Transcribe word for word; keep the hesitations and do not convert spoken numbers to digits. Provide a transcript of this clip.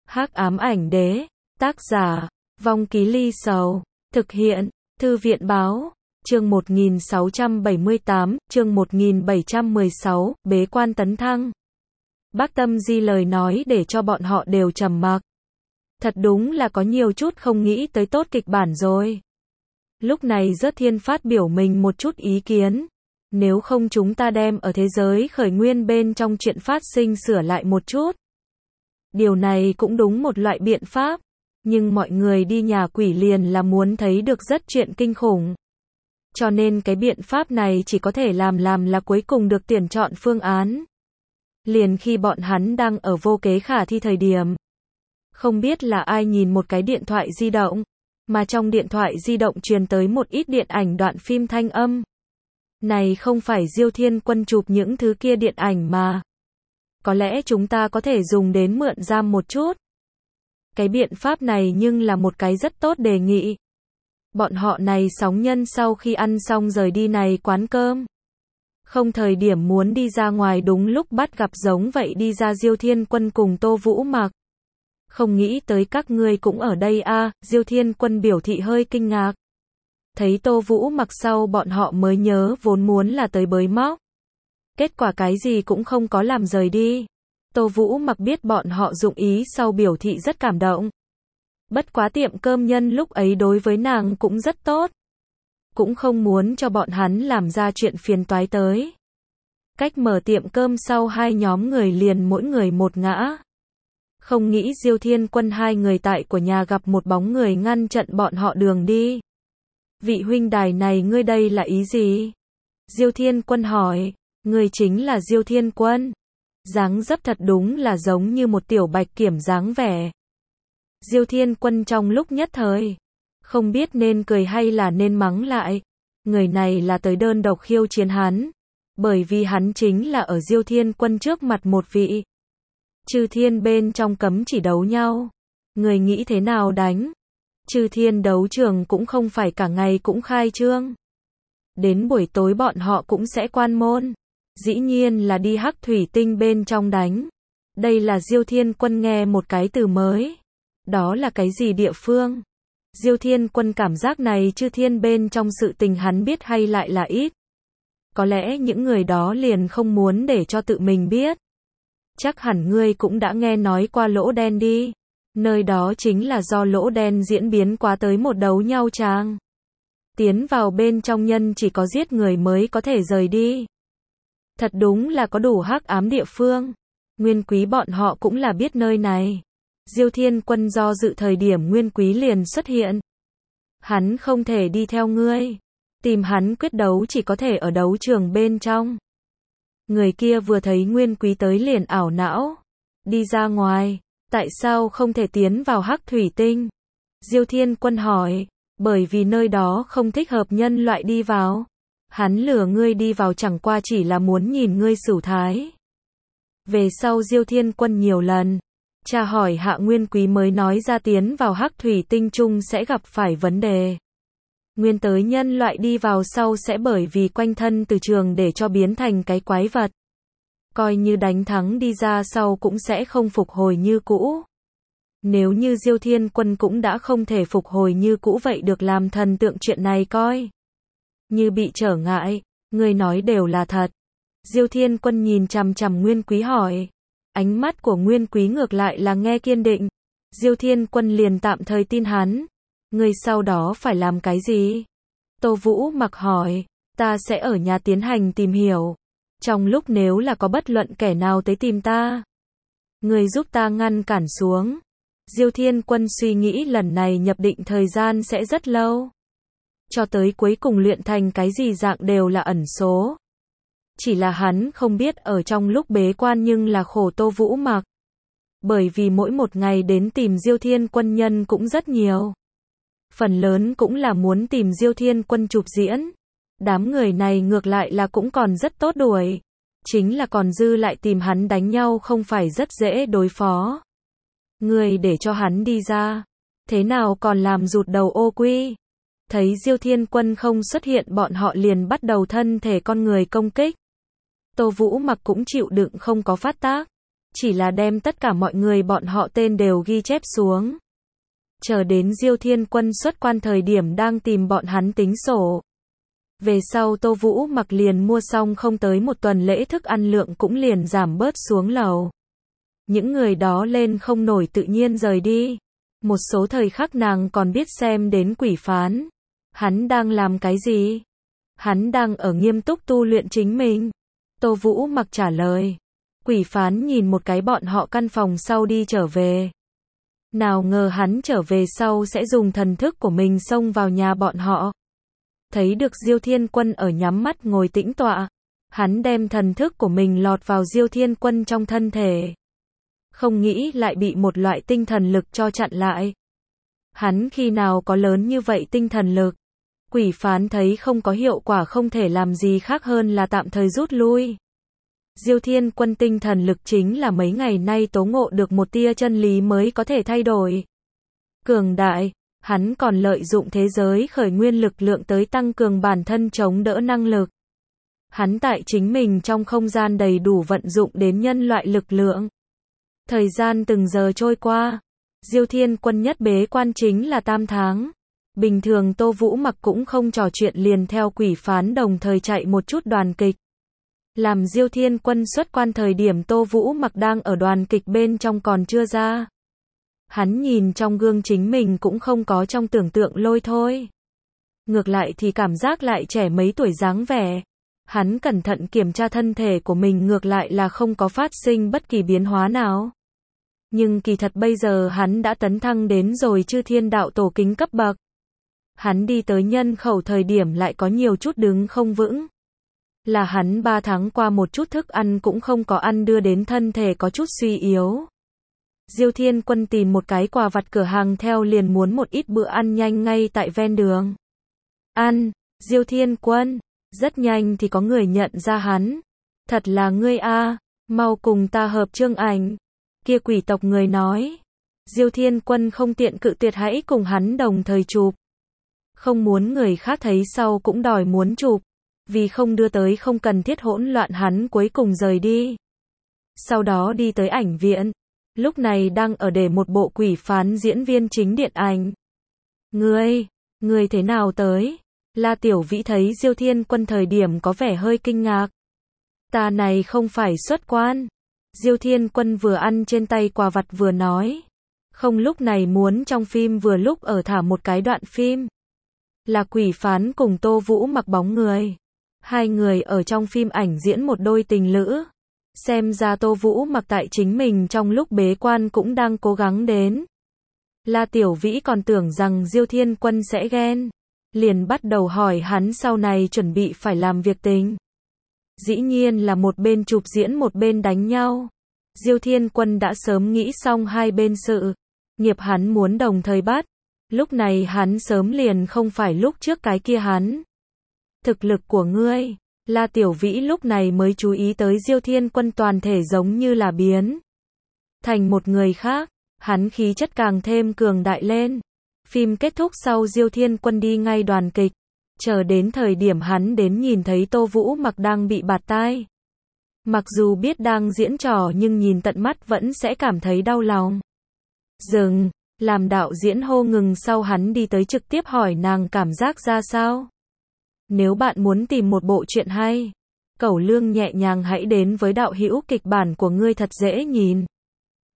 Hắc ám ảnh đế, tác giả, Vong Ký Ly Sầu, thực hiện, Thư viện báo, chương một nghìn sáu trăm bảy mươi tám, chương một nghìn bảy trăm mười sáu, bế quan tấn thăng. Bác Tâm Di lời nói để cho bọn họ đều trầm mặc. Thật đúng là có nhiều chút không nghĩ tới tốt kịch bản rồi. Lúc này Rớt Thiên phát biểu mình một chút ý kiến. Nếu không chúng ta đem ở thế giới khởi nguyên bên trong chuyện phát sinh sửa lại một chút. Điều này cũng đúng một loại biện pháp. Nhưng mọi người đi nhà quỷ liền là muốn thấy được rất chuyện kinh khủng. Cho nên cái biện pháp này chỉ có thể làm làm là cuối cùng được tuyển chọn phương án. Liền khi bọn hắn đang ở vô kế khả thi thời điểm. Không biết là ai nhìn một cái điện thoại di động. Mà trong điện thoại di động truyền tới một ít điện ảnh đoạn phim thanh âm. Này không phải Diêu Thiên Quân chụp những thứ kia điện ảnh mà. Có lẽ chúng ta có thể dùng đến mượn giam một chút. Cái biện pháp này nhưng là một cái rất tốt đề nghị. Bọn họ này sóng nhân sau khi ăn xong rời đi này quán cơm. Không thời điểm muốn đi ra ngoài đúng lúc bắt gặp giống vậy đi ra Diêu Thiên Quân cùng Tô Vũ Mặc. Không nghĩ tới các ngươi cũng ở đây a, à, Diêu Thiên Quân biểu thị hơi kinh ngạc. Thấy Tô Vũ Mặc sau bọn họ mới nhớ vốn muốn là tới bới móc. Kết quả cái gì cũng không có làm rời đi. Tô Vũ Mặc biết bọn họ dụng ý sau biểu thị rất cảm động. Bất quá tiệm cơm nhân lúc ấy đối với nàng cũng rất tốt. Cũng không muốn cho bọn hắn làm ra chuyện phiền toái tới. Cách mở tiệm cơm sau hai nhóm người liền mỗi người một ngã. Không nghĩ Diêu Thiên Quân hai người tại của nhà gặp một bóng người ngăn chặn bọn họ đường đi. Vị huynh đài này ngươi đây là ý gì? Diêu Thiên Quân hỏi, ngươi chính là Diêu Thiên Quân. Dáng dấp thật đúng là giống như một tiểu bạch kiểm dáng vẻ. Diêu Thiên Quân trong lúc nhất thời, không biết nên cười hay là nên mắng lại. Người này là tới đơn độc khiêu chiến hắn. Bởi vì hắn chính là ở Diêu Thiên Quân trước mặt một vị. Chư thiên bên trong cấm chỉ đấu nhau. Người nghĩ thế nào đánh? Chư thiên đấu trường cũng không phải cả ngày cũng khai trương. Đến buổi tối bọn họ cũng sẽ quan môn. Dĩ nhiên là đi hắc thủy tinh bên trong đánh. Đây là Diêu Thiên Quân nghe một cái từ mới. Đó là cái gì địa phương? Diêu Thiên Quân cảm giác này chư thiên bên trong sự tình hắn biết hay lại là ít. Có lẽ những người đó liền không muốn để cho tự mình biết. Chắc hẳn ngươi cũng đã nghe nói qua lỗ đen đi. Nơi đó chính là do lỗ đen diễn biến quá tới một đấu nhau tràng. Tiến vào bên trong nhân chỉ có giết người mới có thể rời đi. Thật đúng là có đủ hắc ám địa phương. Nguyên Quý bọn họ cũng là biết nơi này. Diêu Thiên Quân do dự thời điểm Nguyên Quý liền xuất hiện. Hắn không thể đi theo ngươi. Tìm hắn quyết đấu chỉ có thể ở đấu trường bên trong. Người kia vừa thấy Nguyên Quý tới liền ảo não. Đi ra ngoài. Tại sao không thể tiến vào hắc thủy tinh? Diêu Thiên Quân hỏi. Bởi vì nơi đó không thích hợp nhân loại đi vào. Hắn lừa ngươi đi vào chẳng qua chỉ là muốn nhìn ngươi xử thái. Về sau Diêu Thiên Quân nhiều lần tra hỏi Hạ Nguyên Quý mới nói ra tiến vào hắc thủy tinh chung sẽ gặp phải vấn đề. Nguyên tới nhân loại đi vào sau sẽ bởi vì quanh thân từ trường để cho biến thành cái quái vật. Coi như đánh thắng đi ra sau cũng sẽ không phục hồi như cũ. Nếu như Diêu Thiên Quân cũng đã không thể phục hồi như cũ vậy được làm thần tượng chuyện này coi như bị trở ngại. Người nói đều là thật. Diêu Thiên Quân nhìn chằm chằm Nguyên Quý hỏi. Ánh mắt của Nguyên Quý ngược lại là nghe kiên định. Diêu Thiên Quân liền tạm thời tin hắn. Người sau đó phải làm cái gì? Tô Vũ Mặc hỏi. Ta sẽ ở nhà tiến hành tìm hiểu. Trong lúc nếu là có bất luận kẻ nào tới tìm ta, người giúp ta ngăn cản xuống. Diêu Thiên Quân suy nghĩ lần này nhập định thời gian sẽ rất lâu. Cho tới cuối cùng luyện thành cái gì dạng đều là ẩn số. Chỉ là hắn không biết ở trong lúc bế quan nhưng là khổ Tô Vũ Mặc. Bởi vì mỗi một ngày đến tìm Diêu Thiên Quân nhân cũng rất nhiều. Phần lớn cũng là muốn tìm Diêu Thiên Quân chụp diễn. Đám người này ngược lại là cũng còn rất tốt đuổi. Chính là còn dư lại tìm hắn đánh nhau không phải rất dễ đối phó. Người để cho hắn đi ra. Thế nào còn làm rụt đầu ô quy. Thấy Diêu Thiên Quân không xuất hiện bọn họ liền bắt đầu thân thể con người công kích. Tô Vũ Mặc cũng chịu đựng không có phát tác. chỉ là đem tất cả mọi người bọn họ tên đều ghi chép xuống. Chờ đến Diêu Thiên Quân xuất quan thời điểm đang tìm bọn hắn tính sổ. Về sau Tô Vũ Mặc liền mua xong không tới một tuần lễ thức ăn lượng cũng liền giảm bớt xuống lầu. Những người đó lên không nổi tự nhiên rời đi. Một số thời khắc nàng còn biết xem đến Quỷ Phán. Hắn đang làm cái gì? Hắn đang ở nghiêm túc tu luyện chính mình. Tô Vũ Mặc trả lời. Quỷ Phán nhìn một cái bọn họ căn phòng sau đi trở về. Nào ngờ hắn trở về sau sẽ dùng thần thức của mình xông vào nhà bọn họ. Thấy được Diêu Thiên Quân ở nhắm mắt ngồi tĩnh tọa. Hắn đem thần thức của mình lọt vào Diêu Thiên Quân trong thân thể. Không nghĩ lại bị một loại tinh thần lực cho chặn lại. Hắn khi nào có lớn như vậy tinh thần lực? Quỷ Phán thấy không có hiệu quả không thể làm gì khác hơn là tạm thời rút lui. Diêu Thiên Quân tinh thần lực chính là mấy ngày nay tố ngộ được một tia chân lý mới có thể thay đổi. Cường đại, hắn còn lợi dụng thế giới khởi nguyên lực lượng tới tăng cường bản thân chống đỡ năng lực. Hắn tại chính mình trong không gian đầy đủ vận dụng đến nhân loại lực lượng. Thời gian từng giờ trôi qua, Diêu Thiên Quân nhất bế quan chính là tam tháng. Bình thường Tô Vũ Mặc cũng không trò chuyện liền theo Quỷ Phán đồng thời chạy một chút đoàn kịch. Làm Diêu Thiên Quân xuất quan thời điểm Tô Vũ Mặc đang ở đoàn kịch bên trong còn chưa ra. Hắn nhìn trong gương chính mình cũng không có trong tưởng tượng lôi thôi. Ngược lại thì cảm giác lại trẻ mấy tuổi dáng vẻ. Hắn cẩn thận kiểm tra thân thể của mình ngược lại là không có phát sinh bất kỳ biến hóa nào. Nhưng kỳ thật bây giờ hắn đã tấn thăng đến rồi chư thiên đạo tổ kính cấp bậc. Hắn đi tới nhân khẩu thời điểm lại có nhiều chút đứng không vững. Là hắn ba tháng qua một chút thức ăn cũng không có ăn đưa đến thân thể có chút suy yếu. Diêu Thiên Quân tìm một cái quà vặt cửa hàng theo liền muốn một ít bữa ăn nhanh ngay tại ven đường. Ăn, Diêu Thiên Quân, rất nhanh thì có người nhận ra hắn. Thật là ngươi a, mau cùng ta hợp chương ảnh. Kia quỷ tộc người nói. Diêu Thiên Quân không tiện cự tuyệt hãy cùng hắn đồng thời chụp. Không muốn người khác thấy sau cũng đòi muốn chụp. Vì không đưa tới không cần thiết hỗn loạn hắn cuối cùng rời đi. Sau đó đi tới ảnh viện. Lúc này đang ở để một bộ Quỷ Phán diễn viên chính điện ảnh. Ngươi, ngươi thế nào tới? La Tiểu Vĩ thấy Diêu Thiên Quân thời điểm có vẻ hơi kinh ngạc. Ta này không phải xuất quan. Diêu Thiên Quân vừa ăn trên tay quà vặt vừa nói. Không lúc này muốn trong phim vừa lúc ở thả một cái đoạn phim. Là Quỷ Phán cùng Tô Vũ Mặc bóng người. Hai người ở trong phim ảnh diễn một đôi tình lữ. Xem ra Tô Vũ Mặc tại chính mình trong lúc bế quan cũng đang cố gắng đến. La Tiểu Vĩ còn tưởng rằng Diêu Thiên Quân sẽ ghen. Liền bắt đầu hỏi hắn sau này chuẩn bị phải làm việc tình. Dĩ nhiên là một bên chụp diễn một bên đánh nhau. Diêu Thiên Quân đã sớm nghĩ xong hai bên sự. Nghiệp hắn muốn đồng thời bắt. Lúc này hắn sớm liền không phải lúc trước cái kia hắn. Thực lực của ngươi. La Tiểu Vĩ lúc này mới chú ý tới Diêu Thiên Quân toàn thể giống như là biến thành một người khác. Hắn khí chất càng thêm cường đại lên. Phim kết thúc sau Diêu Thiên Quân đi ngay đoàn kịch. Chờ đến thời điểm hắn đến nhìn thấy Tô Vũ Mặc đang bị bạt tai. Mặc dù biết đang diễn trò nhưng nhìn tận mắt vẫn sẽ cảm thấy đau lòng. Dừng, làm đạo diễn hô ngừng sau hắn đi tới trực tiếp hỏi nàng cảm giác ra sao. Nếu bạn muốn tìm một bộ truyện hay, Cẩu Lương nhẹ nhàng hãy đến với đạo hữu kịch bản của ngươi thật dễ nhìn.